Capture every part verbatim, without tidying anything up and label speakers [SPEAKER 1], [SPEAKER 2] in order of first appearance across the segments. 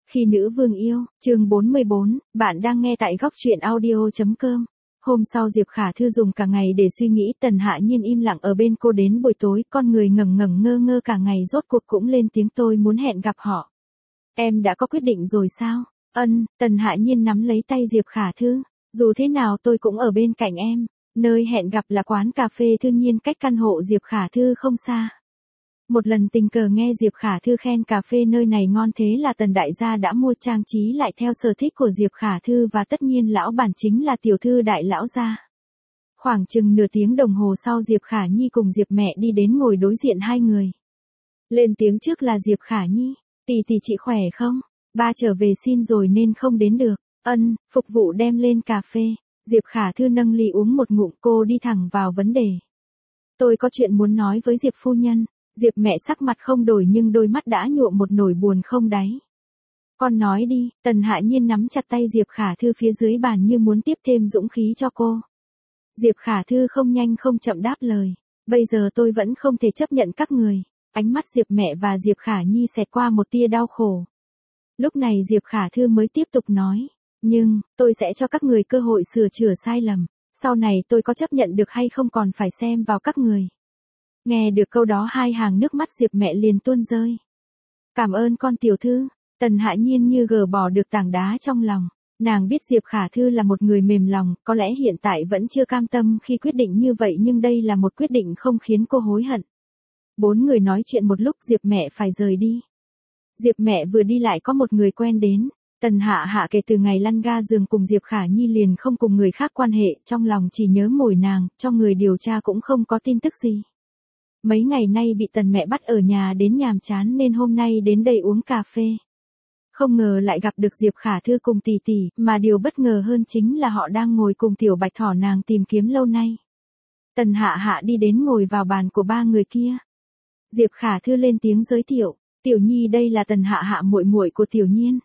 [SPEAKER 1] Khi nữ vương yêu, chương bốn mươi bốn, bạn đang nghe tại góc truyện audio chấm com. Hôm sau Diệp Khả Thư dùng cả ngày để suy nghĩ, Tần Hạ Nhiên im lặng ở bên cô đến buổi tối, con người ngẩn ngẩn ngơ ngơ cả ngày rốt cuộc cũng lên tiếng, tôi muốn hẹn gặp họ. Em đã có quyết định rồi sao? Ân, Tần Hạ Nhiên nắm lấy tay Diệp Khả Thư, dù thế nào tôi cũng ở bên cạnh em. Nơi hẹn gặp là quán cà phê Thư Nhiên cách căn hộ Diệp Khả Thư không xa. Một lần tình cờ nghe Diệp Khả Thư khen cà phê nơi này ngon, thế là Tần đại gia đã mua trang trí lại theo sở thích của Diệp Khả Thư, và tất nhiên lão bản chính là tiểu thư đại lão gia. Khoảng chừng nửa tiếng đồng hồ sau, Diệp Khả Nhi cùng Diệp mẹ đi đến ngồi đối diện hai người. Lên tiếng trước là Diệp Khả Nhi, tỷ tỷ chị khỏe không? Ba trở về xin rồi nên không đến được. Ân, phục vụ đem lên cà phê. Diệp Khả Thư nâng ly uống một ngụm, cô đi thẳng vào vấn đề. Tôi có chuyện muốn nói với Diệp phu nhân. Diệp mẹ sắc mặt không đổi nhưng đôi mắt đã nhuộm một nỗi buồn không đáy. Con nói đi. Tần Hạ Nhiên nắm chặt tay Diệp Khả Thư phía dưới bàn như muốn tiếp thêm dũng khí cho cô. Diệp Khả Thư không nhanh không chậm đáp lời. Bây giờ tôi vẫn không thể chấp nhận các người. Ánh mắt Diệp mẹ và Diệp Khả Nhi xẹt qua một tia đau khổ. Lúc này Diệp Khả Thư mới tiếp tục nói. Nhưng, tôi sẽ cho các người cơ hội sửa chữa sai lầm. Sau này tôi có chấp nhận được hay không còn phải xem vào các người. Nghe được câu đó, hai hàng nước mắt Diệp mẹ liền tuôn rơi. Cảm ơn con tiểu thư. Tần Hạ Nhiên như gờ bỏ được tảng đá trong lòng. Nàng biết Diệp Khả Thư là một người mềm lòng, có lẽ hiện tại vẫn chưa cam tâm khi quyết định như vậy, nhưng đây là một quyết định không khiến cô hối hận. Bốn người nói chuyện một lúc, Diệp mẹ phải rời đi. Diệp mẹ vừa đi lại có một người quen đến. Tần Hạ Hạ kể từ ngày lăn ga giường cùng Diệp Khả Nhi liền không cùng người khác quan hệ, trong lòng chỉ nhớ mồi nàng, cho người điều tra cũng không có tin tức gì. Mấy ngày nay bị Tần mẹ bắt ở nhà đến nhàm chán nên hôm nay đến đây uống cà phê. Không ngờ lại gặp được Diệp Khả Thư cùng tỷ tỷ, mà điều bất ngờ hơn chính là họ đang ngồi cùng tiểu bạch thỏ nàng tìm kiếm lâu nay. Tần Hạ Hạ đi đến ngồi vào bàn của ba người kia. Diệp Khả Thư lên tiếng giới thiệu, Tiểu Nhi đây là Tần Hạ Hạ muội muội của Tiểu Nhiên.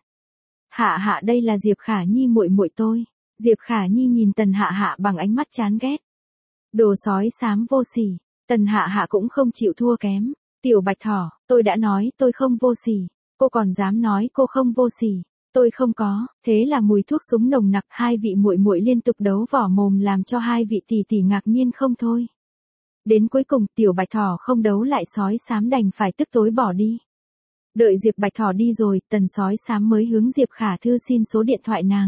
[SPEAKER 1] Hạ Hạ đây là Diệp Khả Nhi muội muội tôi. Diệp Khả Nhi nhìn Tần Hạ Hạ bằng ánh mắt chán ghét. Đồ sói xám vô sỉ. Tần Hạ Hạ cũng không chịu thua kém. Tiểu bạch thỏ, tôi đã nói tôi không vô sỉ. Cô còn dám nói cô không vô sỉ. Tôi không có. Thế là mùi thuốc súng nồng nặc, hai vị muội muội liên tục đấu võ mồm làm cho hai vị tỷ tỷ ngạc nhiên không thôi. Đến cuối cùng tiểu bạch thỏ không đấu lại, sói xám đành phải tức tối bỏ đi. Đợi Diệp bạch thỏ đi rồi, Tần sói xám mới hướng Diệp Khả Thư xin số điện thoại nàng.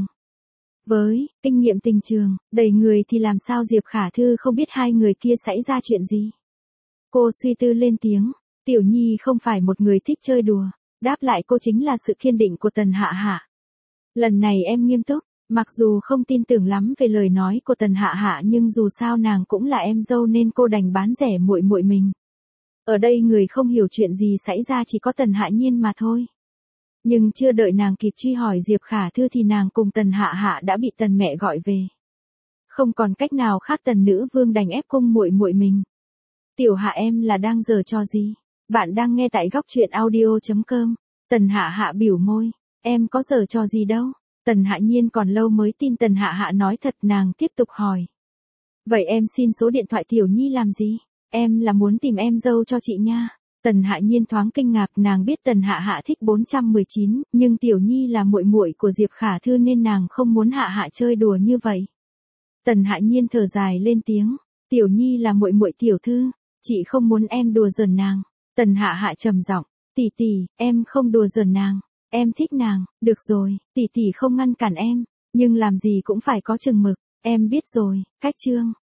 [SPEAKER 1] Với kinh nghiệm tình trường đầy người thì làm sao Diệp Khả Thư không biết hai người kia xảy ra chuyện gì. Cô suy tư lên tiếng, Tiểu Nhi không phải một người thích chơi đùa. Đáp lại cô chính là sự kiên định của Tần Hạ Hạ. Lần này em nghiêm túc, mặc dù không tin tưởng lắm về lời nói của Tần Hạ Hạ nhưng dù sao nàng cũng là em dâu nên cô đành bán rẻ muội muội mình. Ở đây người không hiểu chuyện gì xảy ra chỉ có Tần Hạ Nhiên mà thôi. Nhưng chưa đợi nàng kịp truy hỏi Diệp Khả Thư thì nàng cùng Tần Hạ Hạ đã bị Tần mẹ gọi về. Không còn cách nào khác, Tần nữ vương đành ép cung muội muội mình. Tiểu Hạ em là đang giở trò gì? Bạn đang nghe tại góc truyện audio chấm com. Tần Hạ Hạ biểu môi, em có giở trò gì đâu. Tần Hạ Nhiên còn lâu mới tin Tần Hạ Hạ nói thật, nàng tiếp tục hỏi. Vậy em xin số điện thoại Tiểu Nhi làm gì? Em là muốn tìm em dâu cho chị nha. Tần Hạ Nhiên thoáng kinh ngạc, nàng biết Tần Hạ Hạ thích bốn trăm mười chín, nhưng Tiểu Nhi là muội muội của Diệp Khả Thư nên nàng không muốn Hạ Hạ chơi đùa như vậy. Tần Hạ Nhiên thở dài lên tiếng, Tiểu Nhi là muội muội tiểu thư, chị không muốn em đùa giỡn nàng. Tần Hạ Hạ trầm giọng, tỷ tỷ, em không đùa giỡn nàng, em thích nàng. Được rồi, tỷ tỷ không ngăn cản em, nhưng làm gì cũng phải có chừng mực. Em biết rồi. Cách chương